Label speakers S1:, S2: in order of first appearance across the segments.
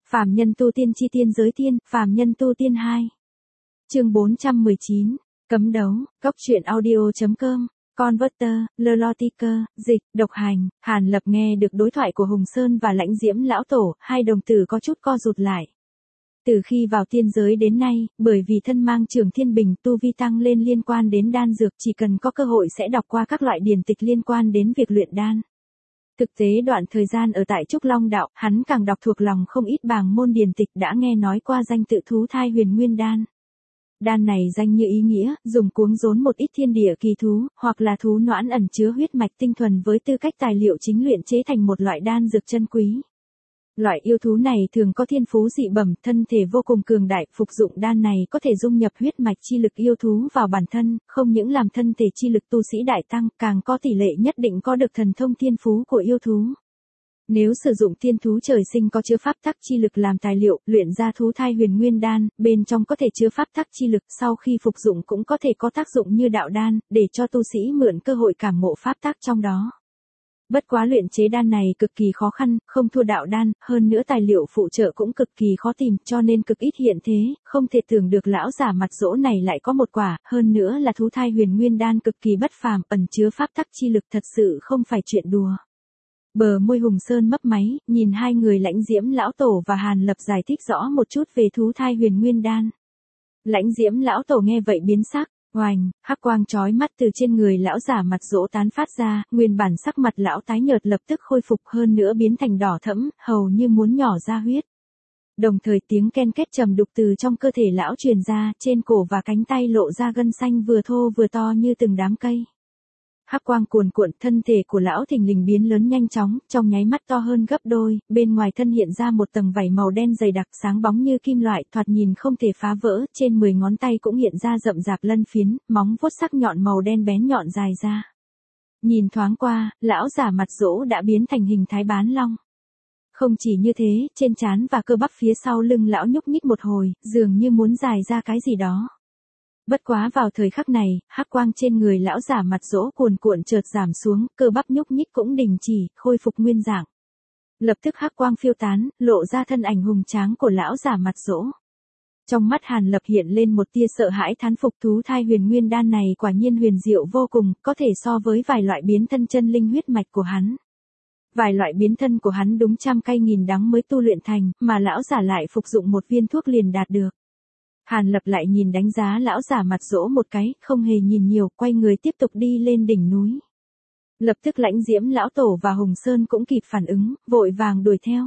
S1: Phàm nhân tu tiên chi tiên giới tiên, phàm nhân tu tiên 2. Chương 419, cấm đấu, góc truyện audio.com, Converter, Lolotiker, dịch, độc hành. Hàn Lập nghe được đối thoại của Hùng Sơn và Lãnh Diễm lão tổ, hai đồng tử có chút co rụt lại. Từ khi vào tiên giới đến nay, bởi vì thân mang Trường Thiên Bình tu vi tăng lên liên quan đến đan dược, chỉ cần có cơ hội sẽ đọc qua các loại điển tịch liên quan đến việc luyện đan. Thực tế đoạn thời gian ở tại Trúc Long Đạo, hắn càng đọc thuộc lòng không ít bảng môn điển tịch, đã nghe nói qua danh tự thú thai huyền nguyên đan. Đan này danh như ý nghĩa, dùng cuống rốn một ít thiên địa kỳ thú, hoặc là thú noãn ẩn chứa huyết mạch tinh thuần với tư cách tài liệu chính luyện chế thành một loại đan dược chân quý. Loại yêu thú này thường có thiên phú dị bẩm, thân thể vô cùng cường đại, phục dụng đan này có thể dung nhập huyết mạch chi lực yêu thú vào bản thân, không những làm thân thể chi lực tu sĩ đại tăng, càng có tỷ lệ nhất định có được thần thông thiên phú của yêu thú. Nếu sử dụng thiên thú trời sinh có chứa pháp tắc chi lực làm tài liệu, luyện ra thú thai huyền nguyên đan, bên trong có thể chứa pháp tắc chi lực, sau khi phục dụng cũng có thể có tác dụng như đạo đan, để cho tu sĩ mượn cơ hội cảm ngộ pháp tắc trong đó. Bất quá luyện chế đan này cực kỳ khó khăn, không thua đạo đan, hơn nữa tài liệu phụ trợ cũng cực kỳ khó tìm, cho nên cực ít hiện thế, không thể tưởng được lão giả mặt dỗ này lại có một quả, hơn nữa là thú thai huyền nguyên đan cực kỳ bất phàm, ẩn chứa pháp tắc chi lực, thật sự không phải chuyện đùa. Bờ môi Hùng Sơn mấp máy, nhìn hai người Lãnh Diễm lão tổ và Hàn Lập giải thích rõ một chút về thú thai huyền nguyên đan. Lãnh Diễm lão tổ nghe vậy biến sắc. Oành, hắc quang chói mắt từ trên người lão giả mặt dỗ tán phát ra, nguyên bản sắc mặt lão tái nhợt lập tức khôi phục, hơn nữa biến thành đỏ thẫm, hầu như muốn nhỏ ra huyết. Đồng thời tiếng ken két trầm đục từ trong cơ thể lão truyền ra, trên cổ và cánh tay lộ ra gân xanh vừa thô vừa to như từng đám cây. Hắc quang cuồn cuộn, thân thể của lão thình lình biến lớn nhanh chóng, trong nháy mắt to hơn gấp đôi, bên ngoài thân hiện ra một tầng vảy màu đen dày đặc sáng bóng như kim loại, thoạt nhìn không thể phá vỡ, trên 10 ngón tay cũng hiện ra rậm rạp lân phiến, móng vuốt sắc nhọn màu đen bén nhọn dài ra. Nhìn thoáng qua, lão giả mặt dỗ đã biến thành hình thái bán long. Không chỉ như thế, trên trán và cơ bắp phía sau lưng lão nhúc nhích một hồi, dường như muốn dài ra cái gì đó. Bất quá vào thời khắc này, hắc quang trên người lão giả mặt dỗ cuồn cuộn chợt giảm xuống, cơ bắp nhúc nhích cũng đình chỉ, khôi phục nguyên dạng. Lập tức hắc quang phiêu tán, lộ ra thân ảnh hùng tráng của lão giả mặt dỗ. Trong mắt Hàn Lập hiện lên một tia sợ hãi thán phục, thú thai huyền nguyên đan này quả nhiên huyền diệu vô cùng, có thể so với vài loại biến thân chân linh huyết mạch của hắn. Vài loại biến thân của hắn đúng trăm cay nghìn đắng mới tu luyện thành, mà lão giả lại phục dụng một viên thuốc liền đạt được. Hàn Lập lại nhìn đánh giá lão giả mặt dỗ một cái, không hề nhìn nhiều, quay người tiếp tục đi lên đỉnh núi. Lập tức Lãnh Diễm lão tổ và Hùng Sơn cũng kịp phản ứng, vội vàng đuổi theo.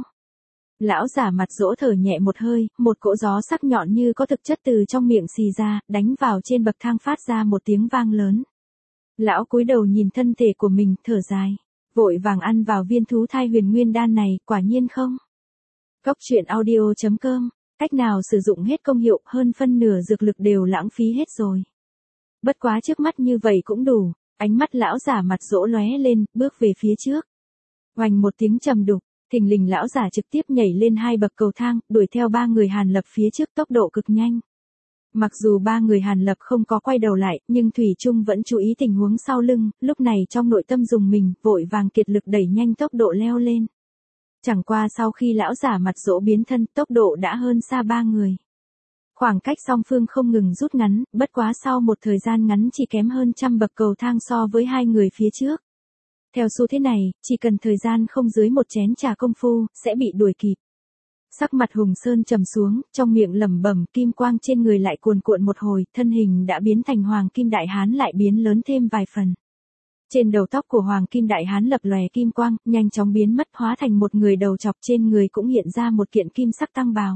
S1: Lão giả mặt dỗ thở nhẹ một hơi, một cỗ gió sắc nhọn như có thực chất từ trong miệng xì ra, đánh vào trên bậc thang phát ra một tiếng vang lớn. Lão cúi đầu nhìn thân thể của mình, thở dài, vội vàng ăn vào viên thú thai huyền nguyên đan này, quả nhiên không. Góc truyện audio.com, cách nào sử dụng hết công hiệu, hơn phân nửa dược lực đều lãng phí hết rồi. Bất quá trước mắt như vậy cũng đủ, ánh mắt lão giả mặt dỗ lóe lên, bước về phía trước. Oành một tiếng trầm đục, thình lình lão giả trực tiếp nhảy lên 2 bậc cầu thang, đuổi theo 3 người Hàn Lập phía trước tốc độ cực nhanh. Mặc dù 3 người Hàn Lập không có quay đầu lại, nhưng Thủy Trung vẫn chú ý tình huống sau lưng, lúc này trong nội tâm dùng mình, vội vàng kiệt lực đẩy nhanh tốc độ leo lên. Chẳng qua sau khi lão giả mặt dỗ biến thân, tốc độ đã hơn xa 3 người. Khoảng cách song phương không ngừng rút ngắn, bất quá sau một thời gian ngắn chỉ kém hơn trăm bậc cầu thang so với 2 người phía trước. Theo xu thế này, chỉ cần thời gian không dưới một chén trà công phu, sẽ bị đuổi kịp. Sắc mặt Hùng Sơn trầm xuống, trong miệng lẩm bẩm, kim quang trên người lại cuồn cuộn một hồi, thân hình đã biến thành Hoàng Kim Đại Hán lại biến lớn thêm vài phần. Trên đầu tóc của Hoàng Kim Đại Hán lập lòe kim quang, nhanh chóng biến mất hóa thành một người đầu chọc, trên người cũng hiện ra một kiện kim sắc tăng bào.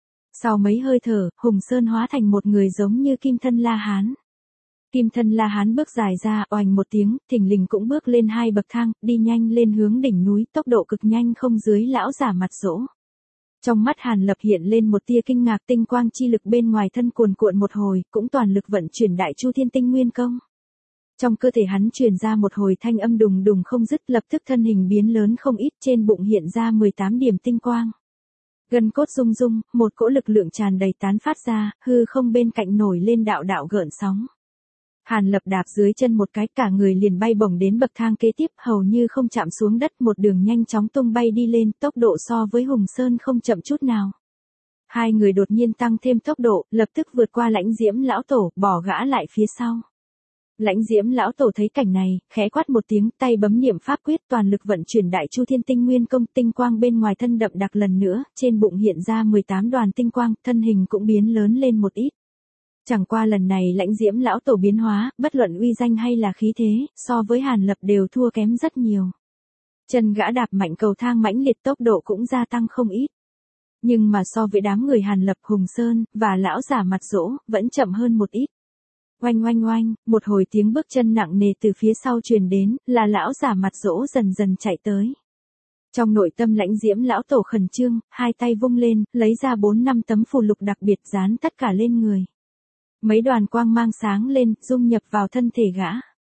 S1: Sau mấy hơi thở, Hùng Sơn hóa thành một người giống như Kim Thân La Hán. Kim Thân La Hán bước dài ra, oành một tiếng, thình lình cũng bước lên 2 bậc thang, đi nhanh lên hướng đỉnh núi, tốc độ cực nhanh không dưới lão giả mặt dỗ. Trong mắt Hàn Lập hiện lên một tia kinh ngạc, tinh quang chi lực bên ngoài thân cuồn cuộn một hồi, cũng toàn lực vận chuyển Đại Chu Thiên Tinh Nguyên Công. Trong cơ thể hắn truyền ra một hồi thanh âm đùng đùng không dứt, lập tức thân hình biến lớn không ít, trên bụng hiện ra 18 điểm tinh quang. Gân cốt rung rung, một cỗ lực lượng tràn đầy tán phát ra, hư không bên cạnh nổi lên đạo đạo gợn sóng. Hàn Lập đạp dưới chân một cái, cả người liền bay bổng đến bậc thang kế tiếp, hầu như không chạm xuống đất, một đường nhanh chóng tung bay đi lên, tốc độ so với Hùng Sơn không chậm chút nào. Hai người đột nhiên tăng thêm tốc độ, lập tức vượt qua Lãnh Diễm lão tổ, bỏ gã lại phía sau. Lãnh Diễm lão tổ thấy cảnh này, khẽ quát một tiếng, tay bấm niệm pháp quyết, toàn lực vận chuyển Đại Chu Thiên Tinh Nguyên Công, tinh quang bên ngoài thân đậm đặc lần nữa, trên bụng hiện ra 18 đoàn tinh quang, thân hình cũng biến lớn lên một ít. Chẳng qua lần này Lãnh Diễm lão tổ biến hóa, bất luận uy danh hay là khí thế, so với Hàn Lập đều thua kém rất nhiều. Chân gã đạp mạnh cầu thang mãnh liệt, tốc độ cũng gia tăng không ít. Nhưng mà so với đám người Hàn Lập, Hùng Sơn và lão giả mặt dỗ, vẫn chậm hơn một ít. Oanh oanh oanh, một hồi tiếng bước chân nặng nề từ phía sau truyền đến, là lão giả mặt dỗ dần dần chạy tới. Trong nội tâm Lãnh Diễm lão tổ khẩn trương, hai tay vung lên, lấy ra 4-5 tấm phù lục đặc biệt dán tất cả lên người. Mấy đoàn quang mang sáng lên, dung nhập vào thân thể gã.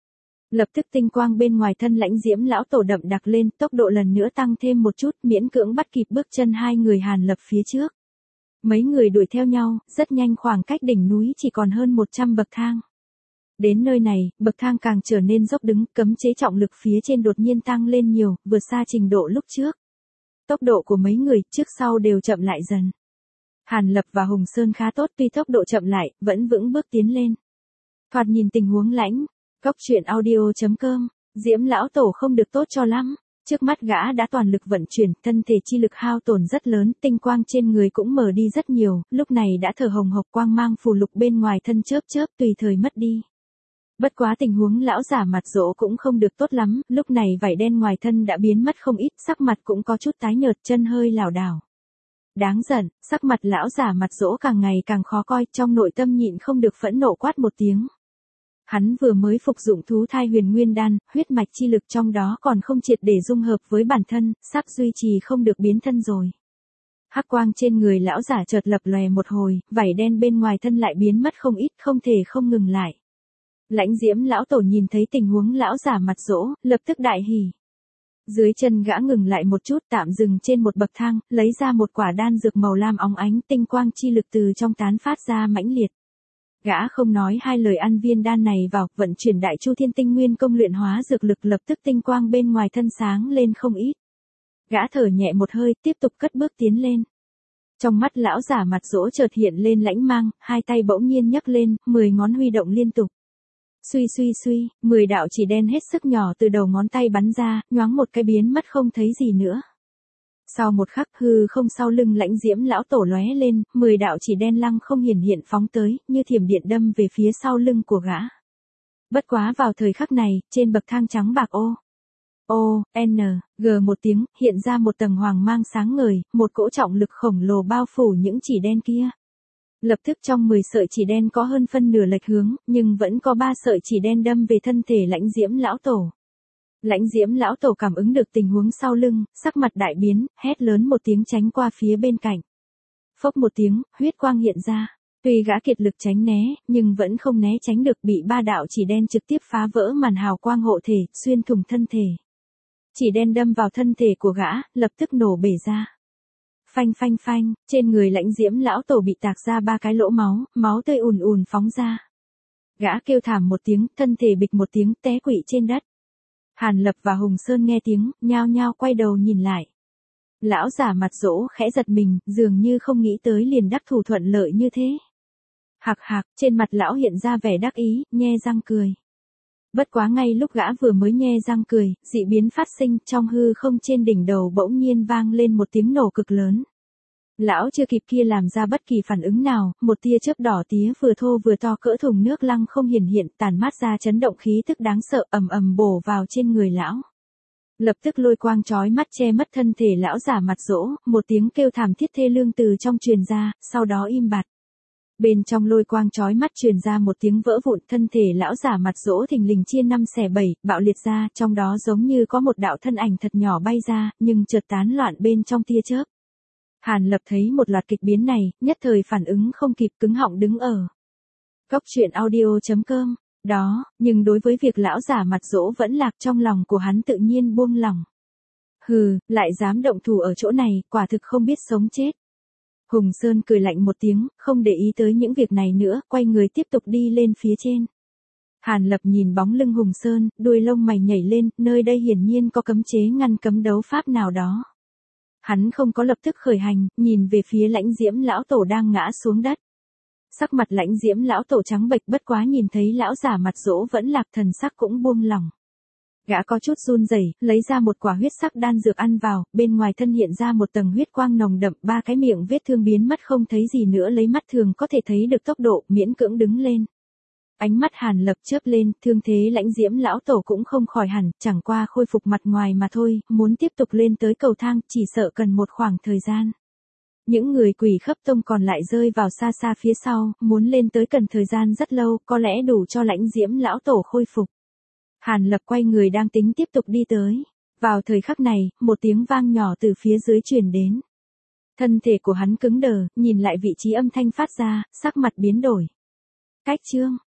S1: Lập tức tinh quang bên ngoài thân Lãnh Diễm lão tổ đậm đặc lên, tốc độ lần nữa tăng thêm một chút, miễn cưỡng bắt kịp bước chân hai người Hàn Lập phía trước. Mấy người đuổi theo nhau, rất nhanh, khoảng cách đỉnh núi chỉ còn hơn 100 bậc thang. Đến nơi này, bậc thang càng trở nên dốc đứng, cấm chế trọng lực phía trên đột nhiên tăng lên nhiều, vượt xa trình độ lúc trước. Tốc độ của mấy người trước sau đều chậm lại dần. Hàn Lập và Hùng Sơn khá tốt, tuy tốc độ chậm lại, vẫn vững bước tiến lên. Thoạt nhìn tình huống lãnh, cốc truyện audio.com, Diễm lão tổ không được tốt cho lắm. Trước mắt gã đã toàn lực vận chuyển, thân thể chi lực hao tổn rất lớn, tinh quang trên người cũng mờ đi rất nhiều, lúc này đã thở hồng hộc, quang mang phù lục bên ngoài thân chớp chớp tùy thời mất đi. Bất quá tình huống lão giả mặt dỗ cũng không được tốt lắm, lúc này vảy đen ngoài thân đã biến mất không ít, sắc mặt cũng có chút tái nhợt, chân hơi lảo đảo. Đáng giận, sắc mặt lão giả mặt dỗ càng ngày càng khó coi, trong nội tâm nhịn không được phẫn nộ quát một tiếng. Hắn vừa mới phục dụng thú thai huyền nguyên đan, huyết mạch chi lực trong đó còn không triệt để dung hợp với bản thân, sắp duy trì không được biến thân rồi. Hắc quang trên người lão giả chợt lập lòe một hồi, vảy đen bên ngoài thân lại biến mất không ít, không thể không ngừng lại. Lãnh Diễm lão tổ nhìn thấy tình huống lão giả mặt dỗ, lập tức đại hỉ. Dưới chân gã ngừng lại một chút, tạm dừng trên một bậc thang, lấy ra một quả đan dược màu lam óng ánh, tinh quang chi lực từ trong tán phát ra mãnh liệt. Gã không nói hai lời ăn viên đan này vào, vận chuyển Đại Chu Thiên Tinh Nguyên Công luyện hóa dược lực, lập tức tinh quang bên ngoài thân sáng lên không ít. Gã thở nhẹ một hơi, tiếp tục cất bước tiến lên. Trong mắt lão giả mặt dỗ chợt hiện lên lãnh mang, hai tay bỗng nhiên nhấc lên, 10 ngón huy động liên tục. Suy suy suy, 10 đạo chỉ đen hết sức nhỏ từ đầu ngón tay bắn ra, nhoáng một cái biến mất không thấy gì nữa. Sau một khắc, hư không sau lưng Lãnh Diễm lão tổ lóe lên, 10 đạo chỉ đen lăng không hiển hiện phóng tới, như thiểm điện đâm về phía sau lưng của gã. Bất quá vào thời khắc này, trên bậc thang trắng bạc G một tiếng, hiện ra một tầng hoàng mang sáng ngời, một cỗ trọng lực khổng lồ bao phủ những chỉ đen kia. Lập tức trong 10 sợi chỉ đen có hơn phân nửa lệch hướng, nhưng vẫn có 3 sợi chỉ đen đâm về thân thể Lãnh Diễm lão tổ. Lãnh Diễm lão tổ cảm ứng được tình huống sau lưng, sắc mặt đại biến, hét lớn một tiếng tránh qua phía bên cạnh. Phốc một tiếng, huyết quang hiện ra. Tuy gã kiệt lực tránh né, nhưng vẫn không né tránh được, bị 3 đạo chỉ đen trực tiếp phá vỡ màn hào quang hộ thể, xuyên thủng thân thể. Chỉ đen đâm vào thân thể của gã, lập tức nổ bể ra. Phanh phanh phanh, trên người Lãnh Diễm lão tổ bị tạc ra 3 cái lỗ máu, máu tươi ùn ùn phóng ra. Gã kêu thảm một tiếng, thân thể bịch một tiếng té quỵ trên đất. Hàn Lập và Hùng Sơn nghe tiếng, nhao nhao quay đầu nhìn lại. Lão giả mặt dỗ khẽ giật mình, dường như không nghĩ tới liền đắc thủ thuận lợi như thế. Hạc hạc, trên mặt lão hiện ra vẻ đắc ý, nhe răng cười. Bất quá ngay lúc gã vừa mới nhe răng cười, dị biến phát sinh, trong hư không trên đỉnh đầu bỗng nhiên vang lên một tiếng nổ cực lớn. Lão chưa kịp kia làm ra bất kỳ phản ứng nào, một tia chớp đỏ tía vừa thô vừa to cỡ thùng nước lăng không hiển hiện, tản mát ra chấn động khí tức đáng sợ, ầm ầm bổ vào trên người lão. Lập tức lôi quang chói mắt che mất thân thể lão giả mặt dỗ, một tiếng kêu thảm thiết thê lương từ trong truyền ra, sau đó im bặt. Bên trong lôi quang chói mắt truyền ra một tiếng vỡ vụn, thân thể lão giả mặt dỗ thình lình chia 5 xẻ 7, bạo liệt ra, trong đó giống như có một đạo thân ảnh thật nhỏ bay ra, nhưng chợt tán loạn bên trong tia chớp. Hàn Lập thấy một loạt kịch biến này, nhất thời phản ứng không kịp, cứng họng đứng ở. Cốc truyện audio.com, đó, nhưng đối với việc lão giả mặt dỗ vẫn lạc trong lòng của hắn tự nhiên buông lỏng. Hừ, lại dám động thủ ở chỗ này, quả thực không biết sống chết. Hùng Sơn cười lạnh một tiếng, không để ý tới những việc này nữa, quay người tiếp tục đi lên phía trên. Hàn Lập nhìn bóng lưng Hùng Sơn, đuôi lông mày nhảy lên, nơi đây hiển nhiên có cấm chế ngăn cấm đấu pháp nào đó. Hắn không có lập tức khởi hành, nhìn về phía Lãnh Diễm lão tổ đang ngã xuống đất. Sắc mặt Lãnh Diễm lão tổ trắng bệch, bất quá nhìn thấy lão giả mặt dỗ vẫn lạc, thần sắc cũng buông lỏng. Gã có chút run rẩy, lấy ra một quả huyết sắc đan dược ăn vào, bên ngoài thân hiện ra một tầng huyết quang nồng đậm, 3 cái miệng vết thương biến mất không thấy gì nữa, lấy mắt thường có thể thấy được tốc độ, miễn cưỡng đứng lên. Ánh mắt Hàn Lập chớp lên, thương thế Lãnh Diễm lão tổ cũng không khỏi hẳn, chẳng qua khôi phục mặt ngoài mà thôi, muốn tiếp tục lên tới cầu thang, chỉ sợ cần một khoảng thời gian. Những người Quỷ Khấp Tông còn lại rơi vào xa xa phía sau, muốn lên tới cần thời gian rất lâu, có lẽ đủ cho Lãnh Diễm lão tổ khôi phục. Hàn Lập quay người đang tính tiếp tục đi tới. Vào thời khắc này, một tiếng vang nhỏ từ phía dưới truyền đến. Thân thể của hắn cứng đờ, nhìn lại vị trí âm thanh phát ra, sắc mặt biến đổi. Cách chương